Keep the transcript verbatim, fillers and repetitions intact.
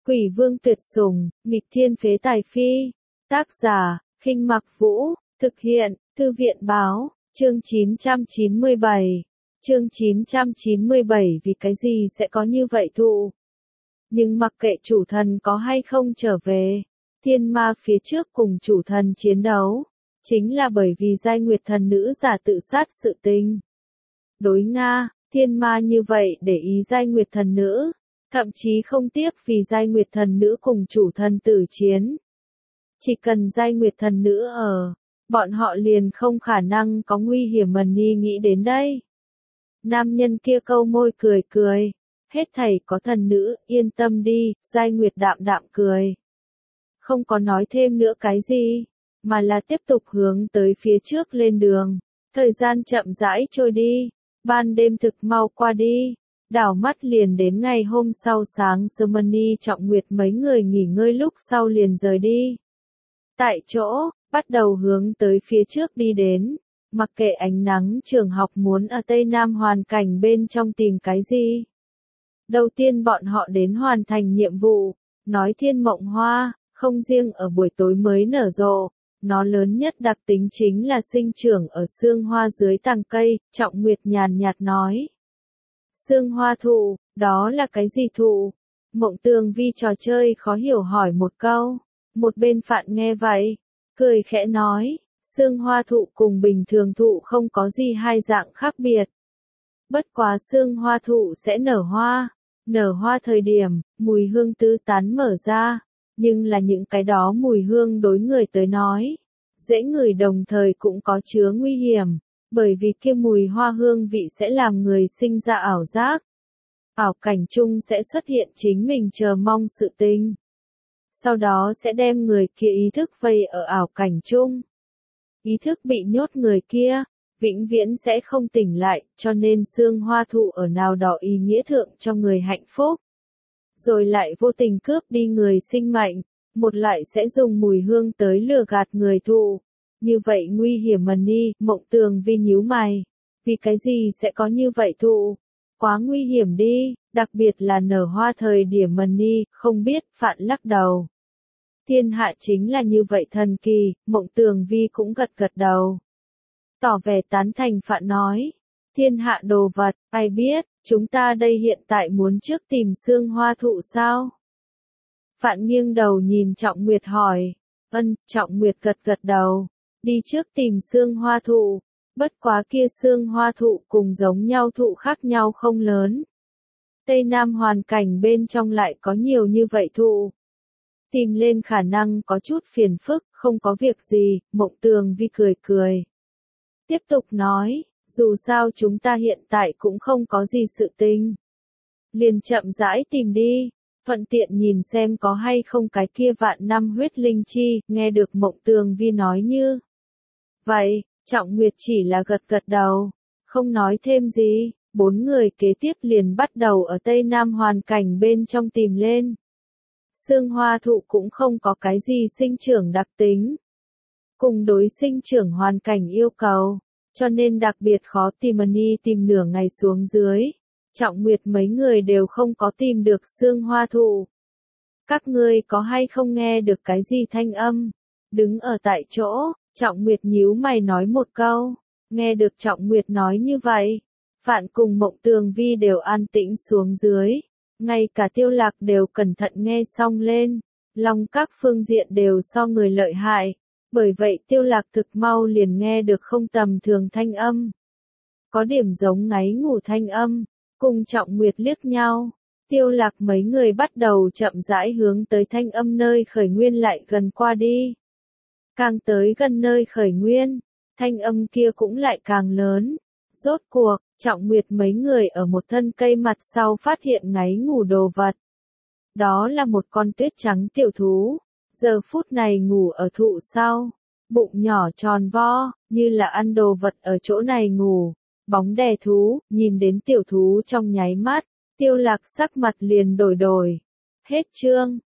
Quỷ vương tuyệt sủng, nghịch thiên phế tài phi. Tác giả, Khinh Mặc Vũ, thực hiện, Thư viện báo, chương chín trăm chín mươi bảy. Chương chín trăm chín mươi bảy vì cái gì sẽ có như vậy thụ. Nhưng mặc kệ chủ thần có hay không trở về, thiên ma phía trước cùng chủ thần chiến đấu, chính là bởi vì giai nguyệt thần nữ giả tự sát sự tình. Đối Nga, thiên ma như vậy để ý giai nguyệt thần nữ, thậm chí không tiếc vì giai nguyệt thần nữ cùng chủ thần tử chiến. Chỉ cần giai nguyệt thần nữ ở, bọn họ liền không khả năng có nguy hiểm mần ni nghĩ đến đây. Nam nhân kia câu môi cười cười, hết thảy có thần nữ, yên tâm đi, giai nguyệt đạm đạm cười. Không có nói thêm nữa cái gì, mà là tiếp tục hướng tới phía trước lên đường. Thời gian chậm rãi trôi đi, ban đêm thực mau qua đi, đảo mắt liền đến ngày hôm sau sáng sớm mần ni trọng nguyệt mấy người nghỉ ngơi lúc sau liền rời đi. Tại chỗ, bắt đầu hướng tới phía trước đi đến, mặc kệ ánh nắng trường học muốn ở Tây Nam hoàn cảnh bên trong tìm cái gì. Đầu tiên bọn họ đến hoàn thành nhiệm vụ, nói thiên mộng hoa, không riêng ở buổi tối mới nở rộ, nó lớn nhất đặc tính chính là sinh trưởng ở xương hoa dưới tàng cây, Trọng Nguyệt nhàn nhạt nói. Xương hoa thụ, đó là cái gì thụ? Mộng Tường Vi trò chơi khó hiểu hỏi một câu, một bên Phạn nghe vậy, cười khẽ nói, xương hoa thụ cùng bình thường thụ không có gì hai dạng khác biệt. Bất quá xương hoa thụ sẽ nở hoa, nở hoa thời điểm, mùi hương tứ tán mở ra, nhưng là những cái đó mùi hương đối người tới nói, dễ ngửi đồng thời cũng có chứa nguy hiểm, bởi vì kia mùi hoa hương vị sẽ làm người sinh ra ảo giác. Ảo cảnh chung sẽ xuất hiện chính mình chờ mong sự tình. Sau đó sẽ đem người kia ý thức vây ở ảo cảnh chung. Ý thức bị nhốt người kia, vĩnh viễn sẽ không tỉnh lại, cho nên xương hoa thụ ở nào đó ý nghĩa thượng cho người hạnh phúc. Rồi lại vô tình cướp đi người sinh mệnh, một loại sẽ dùng mùi hương tới lừa gạt người thụ. Như vậy nguy hiểm mần ni, Mộng Tường Vi nhíu mày. Vì cái gì sẽ có như vậy thụ? Quá nguy hiểm đi, đặc biệt là nở hoa thời điểm mần ni, không biết, Phạn lắc đầu. Thiên hạ chính là như vậy thần kỳ, Mộng Tường Vi cũng gật gật đầu. Tỏ vẻ tán thành Phạn nói. Thiên hạ đồ vật, ai biết, chúng ta đây hiện tại muốn trước tìm xương hoa thụ sao? Phạn nghiêng đầu nhìn Trọng Nguyệt hỏi. Ân, Trọng Nguyệt gật gật đầu. Đi trước tìm xương hoa thụ. Bất quá kia xương hoa thụ cùng giống nhau thụ khác nhau không lớn. Tây Nam hoàn cảnh bên trong lại có nhiều như vậy thụ. Tìm lên khả năng có chút phiền phức, không có việc gì, Mộng Tường Vi cười cười. Tiếp tục nói, dù sao chúng ta hiện tại cũng không có gì sự tình. Liền chậm rãi tìm đi, thuận tiện nhìn xem có hay không cái kia vạn năm huyết linh chi, nghe được Mộng Tường Vi nói như. Vậy, Trọng Nguyệt chỉ là gật gật đầu, không nói thêm gì, bốn người kế tiếp liền bắt đầu ở Tây Nam hoàn cảnh bên trong tìm lên. Xương hoa thụ cũng không có cái gì sinh trưởng đặc tính. Cùng đối sinh trưởng hoàn cảnh yêu cầu, cho nên đặc biệt khó tìm mần ni tìm nửa ngày xuống dưới. Trọng Nguyệt mấy người đều không có tìm được xương hoa thụ. Các ngươi có hay không nghe được cái gì thanh âm? Đứng ở tại chỗ, Trọng Nguyệt nhíu mày nói một câu. Nghe được Trọng Nguyệt nói như vậy, Phạn cùng Mộng Tường Vi đều an tĩnh xuống dưới. Ngay cả Tiêu Lạc đều cẩn thận nghe xong lên. Long các phương diện đều so người lợi hại. Bởi vậy Tiêu Lạc thực mau liền nghe được không tầm thường thanh âm. Có điểm giống ngáy ngủ thanh âm. Cùng Trọng Nguyệt liếc nhau. Tiêu Lạc mấy người bắt đầu chậm rãi hướng tới thanh âm nơi khởi nguyên lại gần qua đi. Càng tới gần nơi khởi nguyên, thanh âm kia cũng lại càng lớn. Rốt cuộc, Trọng Nguyệt mấy người ở một thân cây mặt sau phát hiện ngáy ngủ đồ vật. Đó là một con tuyết trắng tiểu thú, giờ phút này ngủ ở thụ sau, bụng nhỏ tròn vo, như là ăn đồ vật ở chỗ này ngủ, bóng đè thú, nhìn đến tiểu thú trong nháy mắt, Tiêu Lạc sắc mặt liền đổi đổi. Hết chương.